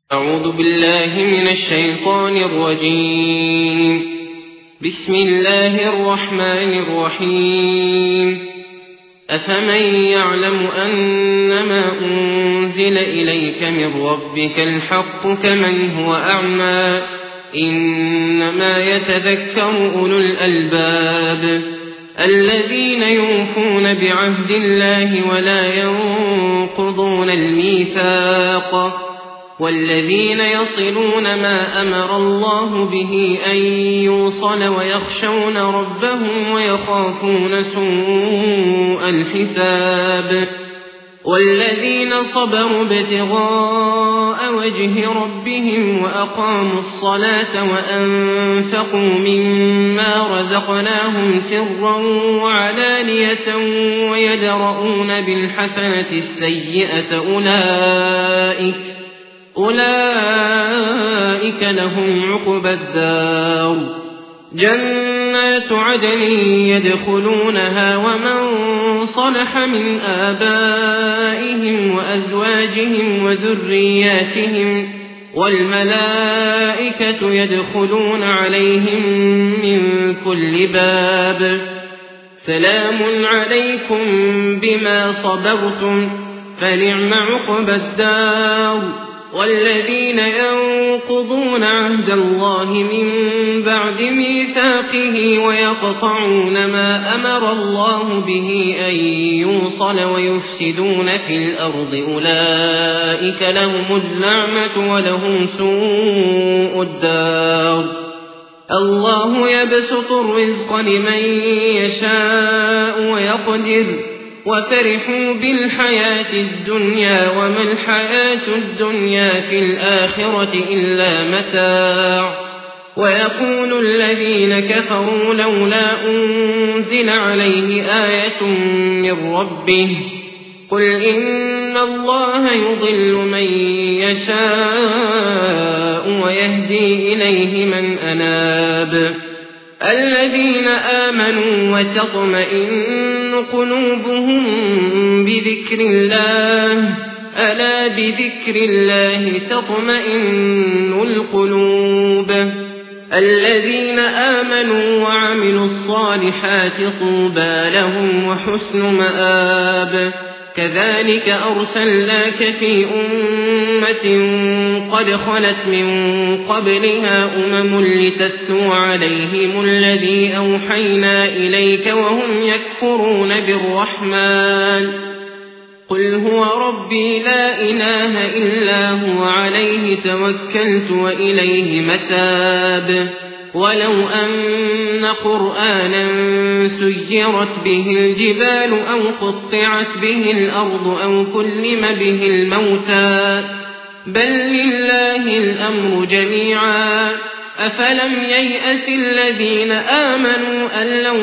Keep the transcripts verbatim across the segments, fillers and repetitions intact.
أعوذ بالله من الشيطان الرجيم. بسم الله الرحمن الرحيم. أفمن يعلم أنما أنزل إليك من ربك الحق كمن هو أعمى إنما يتذكر أولو الألباب الذين يوفون بعهد الله ولا ينقضون الميثاق والذين يصلون ما أمر الله به أن يوصل ويخشون ربهم ويخافون سوء الحساب والذين صبروا ابتغاء وجه ربهم وأقاموا الصلاة وأنفقوا مما رزقناهم سرا وعلانية ويدرؤون بالحسنة السيئة أولئك أولئك لهم عقبى الدار جنات عدن يدخلونها ومن صلح من آبائهم وأزواجهم وذرياتهم والملائكة يدخلون عليهم من كل باب سلام عليكم بما صبرتم فنعم عقبى الدار والذين ينقضون عهد الله من بعد ميثاقه ويقطعون ما أمر الله به أن يوصل ويفسدون في الأرض أولئك لهم اللعنة ولهم سوء الدار الله يبسط الرزق لمن يشاء ويقدر وفرحوا بالحياة الدنيا وما الحياة الدنيا في الآخرة إلا متاع ويقول الذين كفروا لولا أنزل عليه آية من ربه قل إن الله يضل من يشاء ويهدي إليه من أناب الذين آمنوا وتطمئن قلوبهم بذكر الله ألا بذكر الله تطمئن القلوب الذين آمنوا وعملوا الصالحات طوبى لهم وحسن مآب كذلك أرسلناك في أمة قد خلت من قبلها أمم لتتلو عليهم الذي أوحينا إليك وهم يكفرون بالرحمن قل هو ربي لا إله إلا هو عليه توكلت وإليه متاب ولو أن قرآنا سيرت به الجبال أو قطعت به الأرض أو كلم به الموتى بل لله الأمر جميعا أفلم ييأس الذين آمنوا أن لو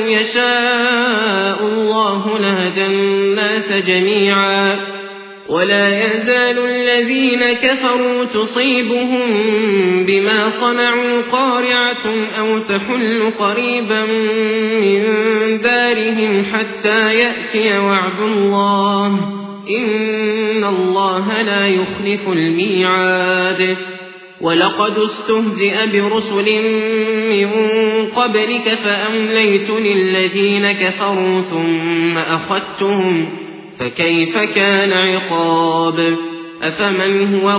يشاء الله لهدى الناس جميعا ولا يزال الذين كفروا تصيبهم بما صنعوا قارعة أو تحل قريبا من دارهم حتى يأتي وعد الله إن الله لا يخلف الميعاد ولقد استهزئ برسل من قبلك فأمليت للذين كفروا ثم أخذتهم فكيف كان عقاب أفمن هو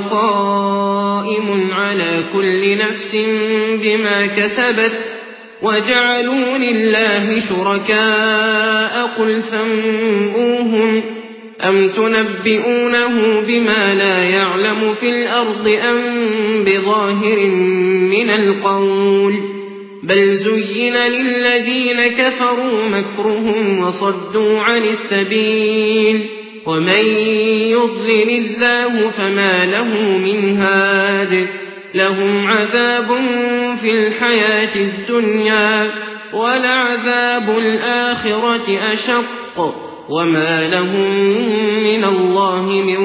قائم على كل نفس بما كسبت وجعلوا لله شركاء قل سموهم أم تنبئونه بما لا يعلم في الأرض أم بظاهر من القول بل زين للذين كفروا مكرهم وصدوا عن السبيل ومن يضلل الله فما له من هاد لهم عذاب في الحياة الدنيا ولعذاب الآخرة أشق وما لهم من الله من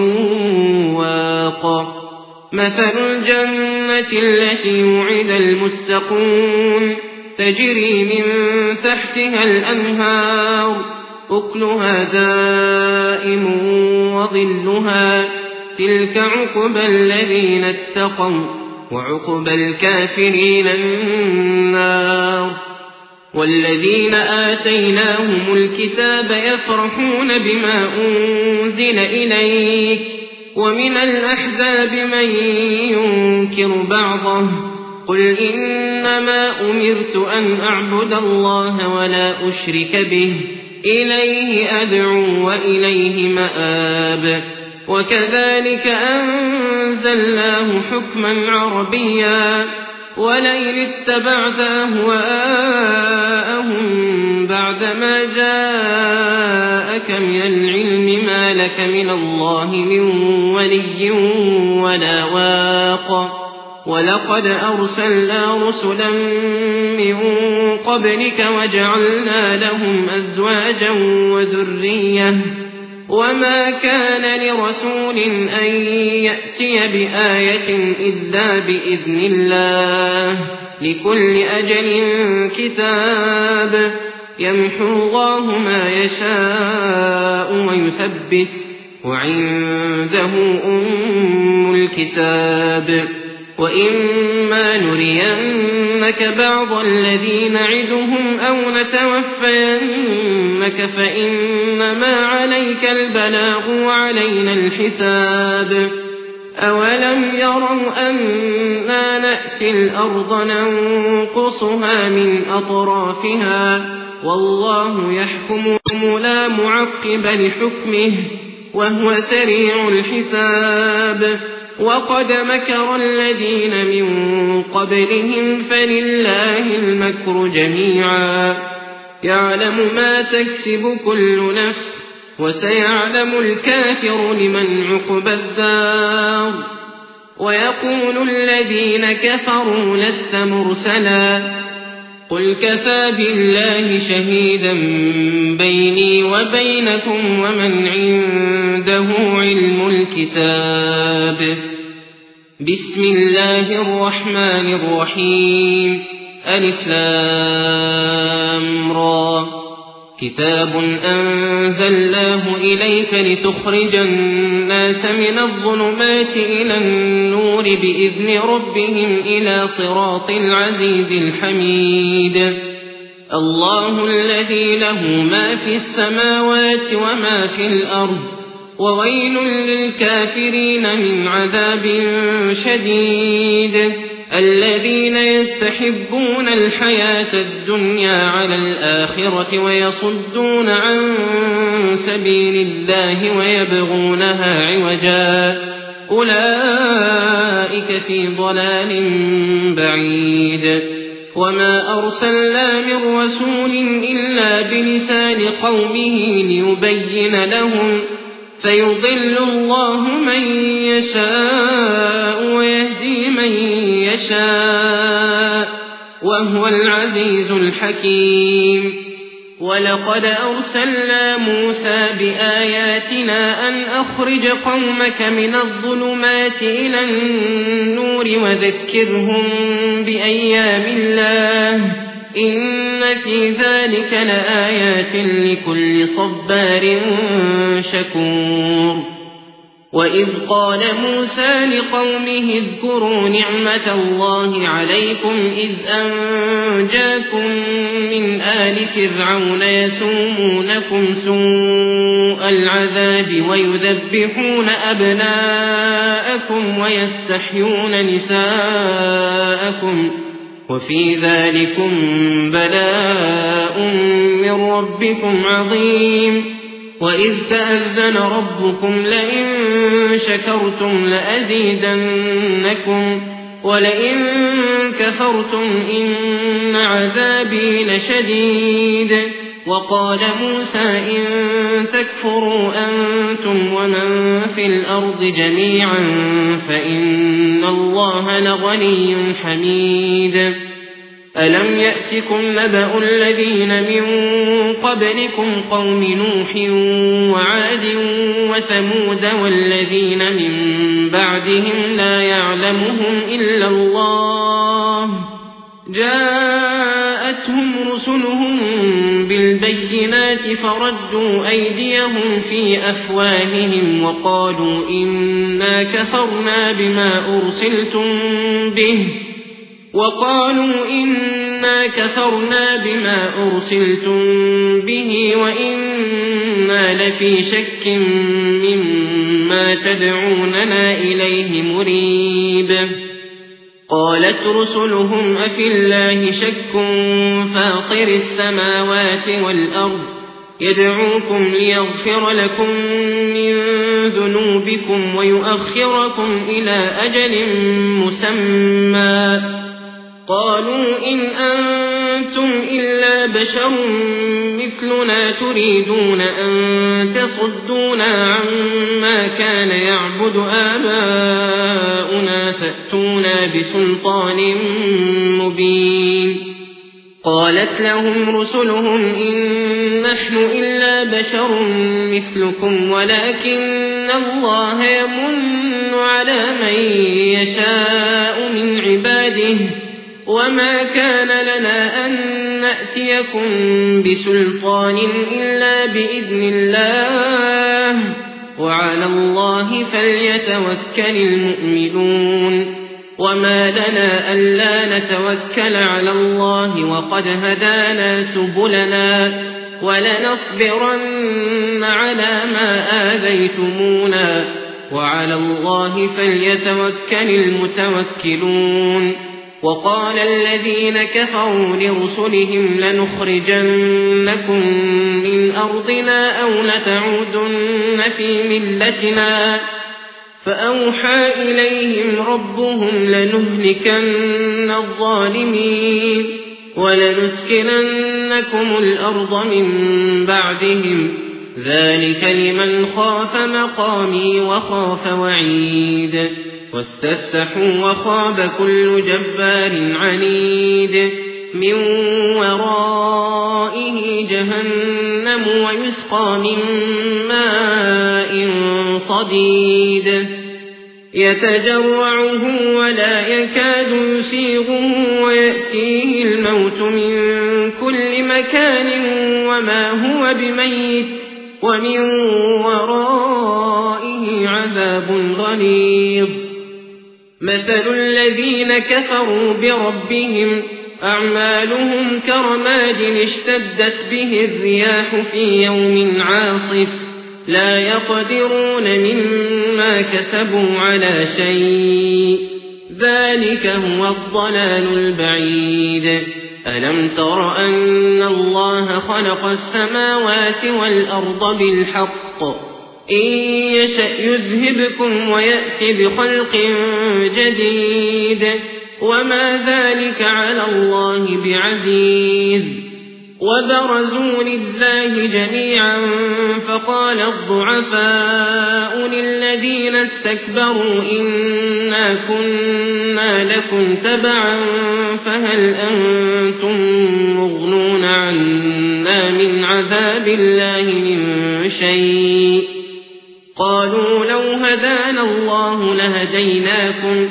واق مثل الجنة التي وعد المتقون تجري من تحتها الأنهار أكلها دائم وظلها تلك عقبى الذين اتقوا وعقبى الكافرين النار. والذين آتيناهم الكتاب يفرحون بما أنزل إليك ومن الأحزاب من ينكر بعضه قل إنما أمرت أن أعبد الله ولا أشرك به إليه أدعو وإليه مآب. وكذلك أنزلناه حكما عربيا ولئن اتبعت أهواءهم بعدما جاءك من العلم ما لك من الله من ولي ولا واق. ولقد أرسلنا رسلا من قبلك وجعلنا لهم أزواجا وذرية وما كان لرسول أن يأتي بآية إلا بإذن الله لكل أجل كتاب يمحو الله ما يشاء ويثبت وعنده أم الكتاب. وإما نرينك بعض الذي نعدهم أو نتوفينك فإنما عليك البلاغ وعلينا الحساب. أولم يروا أنا نأتي الأرض ننقصها من أطرافها والله يحكم لا معقب لحكمه وهو سريع الحساب. وقد مكر الذين من قبلهم فلله المكر جميعا يعلم ما تكسب كل نفس وسيعلم الكافر لمن عقبى الدار. ويقول الذين كفروا لست مرسلا قل كفى بالله شهيدا بيني وبينكم ومن عنده علم الكتاب. بسم الله الرحمن الرحيم ألف لام را كتاب أنزلناه إليك لتخرج الناس من الظلمات إلى النور بإذن ربهم إلى صراط العزيز الحميد. الله الذي له ما في السماوات وما في الأرض وويل للكافرين من عذاب شديد. الذين يستحبون الحياة الدنيا على الآخرة ويصدون عن سبيل الله ويبغونها عوجا أولئك في ضلال بعيد. وما أرسلنا من رسول إلا بلسان قومه ليبين لهم فيضل الله من يشاء ويهدي من يشاء وهو العزيز الحكيم. ولقد أرسلنا موسى بآياتنا أن أخرج قومك من الظلمات إلى النور وذكرهم بأيام الله إن في ذلك لآيات لكل صبار شكور. وإذ قال موسى لقومه اذكروا نعمة الله عليكم إذ أنجاكم من آل فرعون يسومونكم سوء العذاب ويذبحون أبناءكم ويستحيون نساءكم وفي ذلكم بلاء من ربكم عظيم. وإذ تأذن ربكم لئن شكرتم لأزيدنكم ولئن كفرتم إن عذابي لشديد. وقال موسى إن تكفروا أنتم ومن في الأرض جميعا فإن الله لغني حميد. ألم يأتكم نبأ الذين من قبلكم قوم نوح وعاد وثمود والذين من بعدهم لا يعلمهم إلا الله جاءتهم رسلهم بالبينات فردوا أيديهم في أفواههم وقالوا إنا كفرنا بما أرسلتم به وقالوا إنا كفرنا بما أرسلتم به وإنا لفي شك مما تدعوننا إليه مريب. قالت رسلهم أفي الله شك فاطر السماوات والأرض يدعوكم ليغفر لكم من ذنوبكم ويؤخركم إلى أجل مسمى قالوا إن أنتم إلا بشر مثلنا تريدون أن تصدونا عما كان يعبد آباؤنا فأتونا بسلطان مبين. قالت لهم رسلهم إن نحن إلا بشر مثلكم ولكن الله يمن على من يشاء من عباده وما كان لنا أن نأتيكم بسلطان إلا بإذن الله وعلى الله فليتوكل المؤمنون. وما لنا ألا نتوكل على الله وقد هدانا سبلنا ولنصبرن على ما آذيتمونا وعلى الله فليتوكل المتوكلون. وقال الذين كفروا لرسلهم لنخرجنكم من أرضنا أو لتعودن في ملتنا فأوحى إليهم ربهم لنهلكن الظالمين ولنسكننكم الأرض من بعدهم ذلك لمن خاف مقامي وخاف وعيد. واستفتحوا وخاب كل جبار عنيد من ورائه جهنم ويسقى من ماء صديد يتجرعه ولا يكاد يسيغه ويأتيه الموت من كل مكان وما هو بميت ومن ورائه عذاب غليظ. مثل الذين كفروا بربهم أعمالهم كرماد اشتدت به الرياح في يوم عاصف لا يقدرون مما كسبوا على شيء ذلك هو الضلال البعيد. ألم تر أن الله خلق السماوات والأرض بالحق إن يشأ يذهبكم ويأتي بخلق جديد وما ذلك على الله بعزيز. وبرزوا لله جميعا فقال الضعفاء للذين استكبروا إنا كنا لكم تبعا فهل أنتم مغنون عنا من عذاب الله من شيء قالوا لو هدانا الله لهديناكم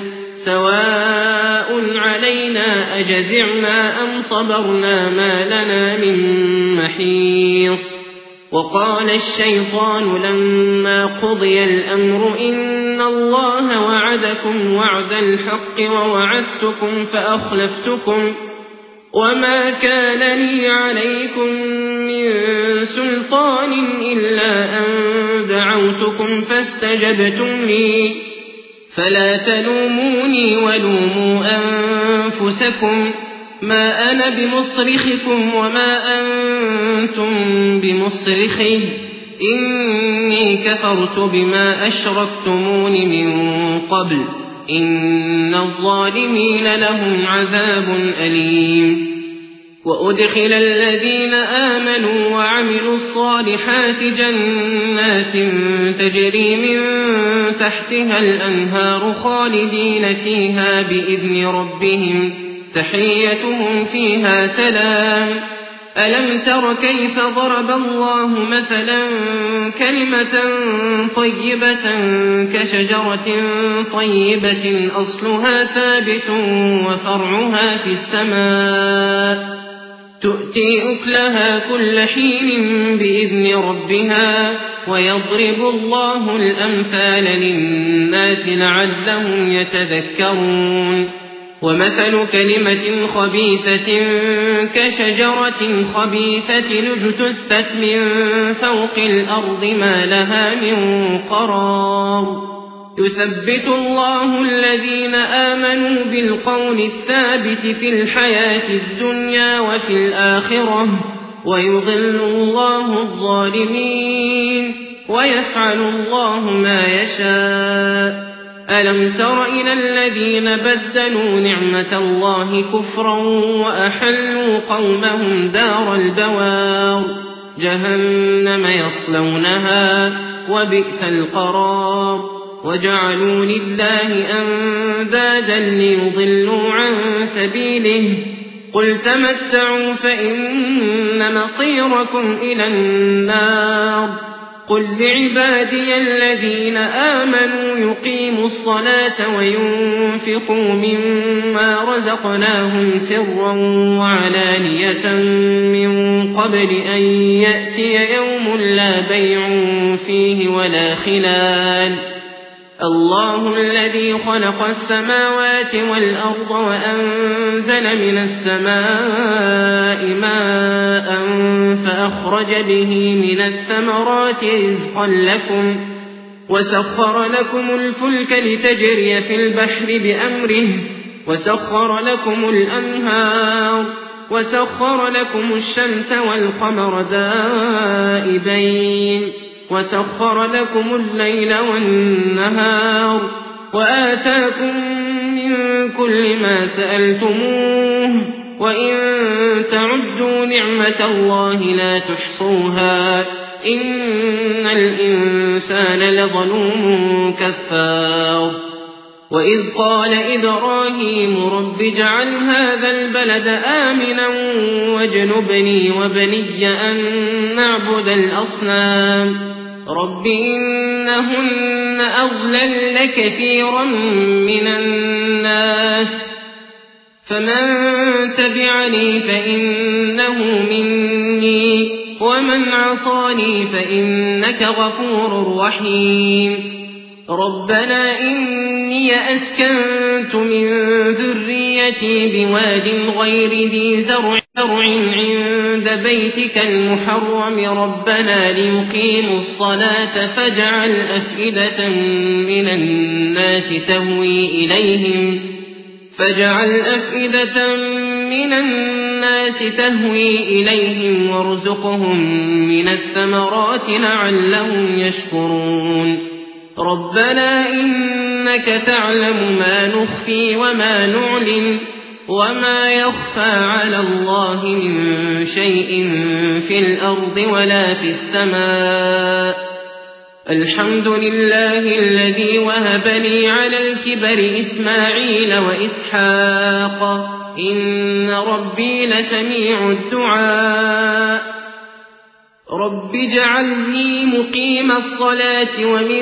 سواء علينا أجزعنا أم صبرنا ما لنا من محيص. وقال الشيطان لما قضي الأمر إن الله وعدكم وعد الحق ووعدتكم فأخلفتكم وما كان لي عليكم من سلطان إلا أن دعوتكم فاستجبتم لي فلا تلوموني ولوموا أنفسكم ما أنا بمصرخكم وما أنتم بمصرخي إني كفرت بما أشركتمون من قبل إن الظالمين لهم عذاب أليم. وأدخل الذين آمنوا وعملوا الصالحات جنات تجري من تحتها الأنهار خالدين فيها بإذن ربهم تحيتهم فيها سلام. ألم تر كيف ضرب الله مثلا كلمة طيبة كشجرة طيبة أصلها ثابت وفرعها في السماء تؤتي أكلها كل حين بإذن ربها ويضرب الله الأمثال للناس لعلهم يتذكرون ومثل كلمة خبيثة كشجرة خبيثة اجتثت من فوق الأرض ما لها من قرار يثبت الله الذين آمنوا بالقول الثابت في الحياة الدنيا وفي الآخرة ويضل الله الظالمين ويفعل الله ما يشاء ألم تر إلى الذين بدلوا نعمة الله كفرا وأحلوا قومهم دار البوار جهنم يصلونها وبئس القرار وجعلوا لله أندادا ليضلوا عن سبيله قل تمتعوا فإن مصيركم إلى النار قل لعبادي الذين آمنوا يقيموا الصلاة وينفقوا مما رزقناهم سرا وعلانية من قبل أن يأتي يوم لا بيع فيه ولا خلال الله الذي خلق السماوات والأرض وأنزل من السماء ماء فأخرج به من الثمرات رزقا لكم وسخر لكم الفلك لتجري في البحر بأمره وسخر لكم الأنهار وسخر لكم الشمس والقمر دائبين وسخر لكم الليل والنهار وآتاكم من كل ما سألتموه وإن تعدوا نعمة الله لا تحصوها إن الإنسان لظلوم كفار وإذ قال إبراهيم رب اجعل هذا البلد آمنا واجنبني وبني أن نعبد الأصنام رب إنهن أضللن كثيرا من الناس فمن تبعني فإنه مني ومن عصاني فإنك غفور رحيم ربنا إني أسكنت من ذريتي بواد غير ذي زرع عند بيتك المحرم ربنا ليقيموا الصلاة فاجعل أفئدة من الناس تهوي إليهم فاجعل أفئدة من الناس تهوي إليهم وارزقهم من الثمرات لعلهم يشكرون ربنا إنك تعلم ما نخفي وما نعلن وما يخفى على الله من شيء في الأرض ولا في السماء الحمد لله الذي وهب لي على الكبر إسماعيل وإسحاق إن ربي لسميع الدعاء رب اجعلني مقيم الصلاة ومن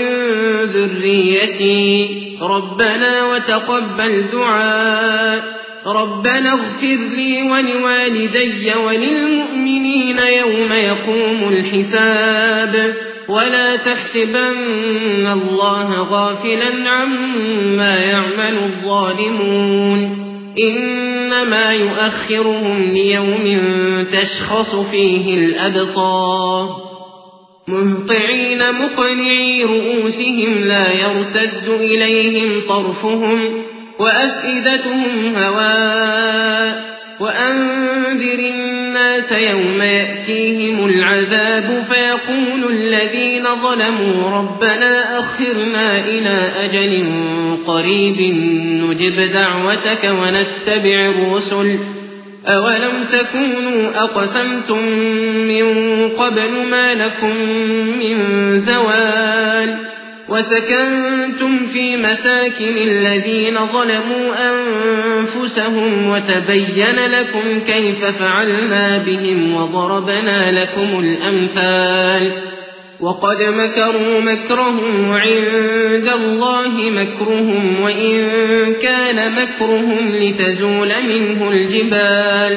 ذريتي ربنا وتقبل دعاء ربنا اغفر لي ولوالدي وللمؤمنين يوم يقوم الحساب ولا تحسبن الله غافلا عما يعمل الظالمون إنما يؤخرهم ليوم تشخص فيه الأبصار مهطعين مقنعي رؤوسهم لا يرتد إليهم طرفهم وأفئدتهم هواء وأنذر الناس يوم يأتيهم العذاب فيقول الذين ظلموا ربنا أخرنا إلى أجل قريب نجب دعوتك ونتبع الرسل أولم تكونوا أقسمتم من قبل ما لكم من زوال وسكنتم في مساكن الذين ظلموا أنفسهم وتبين لكم كيف فعلنا بهم وضربنا لكم الأمثال وقد مكروا مكرهم وعند الله مكرهم وإن كان مكرهم لتزول منه الجبال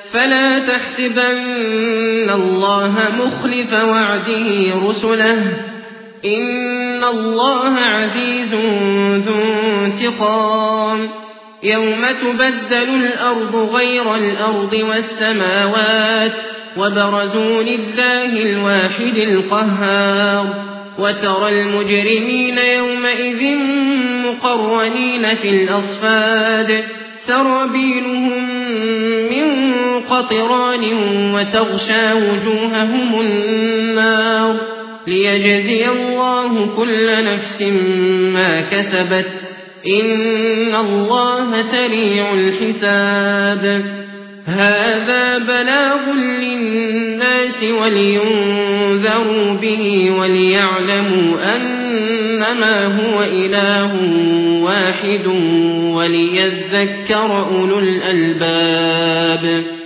فلا تحسبن الله مخلف وعده رسله إن الله عزيز ذو انتقام يوم تبدل الأرض غير الأرض والسماوات وبرزوا لله الواحد القهار وترى المجرمين يومئذ مقرنين في الأصفاد سرابيلهم من قطران وتغشى وجوههم النار ليجزي الله كل نفس ما كسبت إن الله سريع الحساب هذا بلاغ للناس ولينذروا به وليعلموا أنما هو إله واحد وليذكر أولو الألباب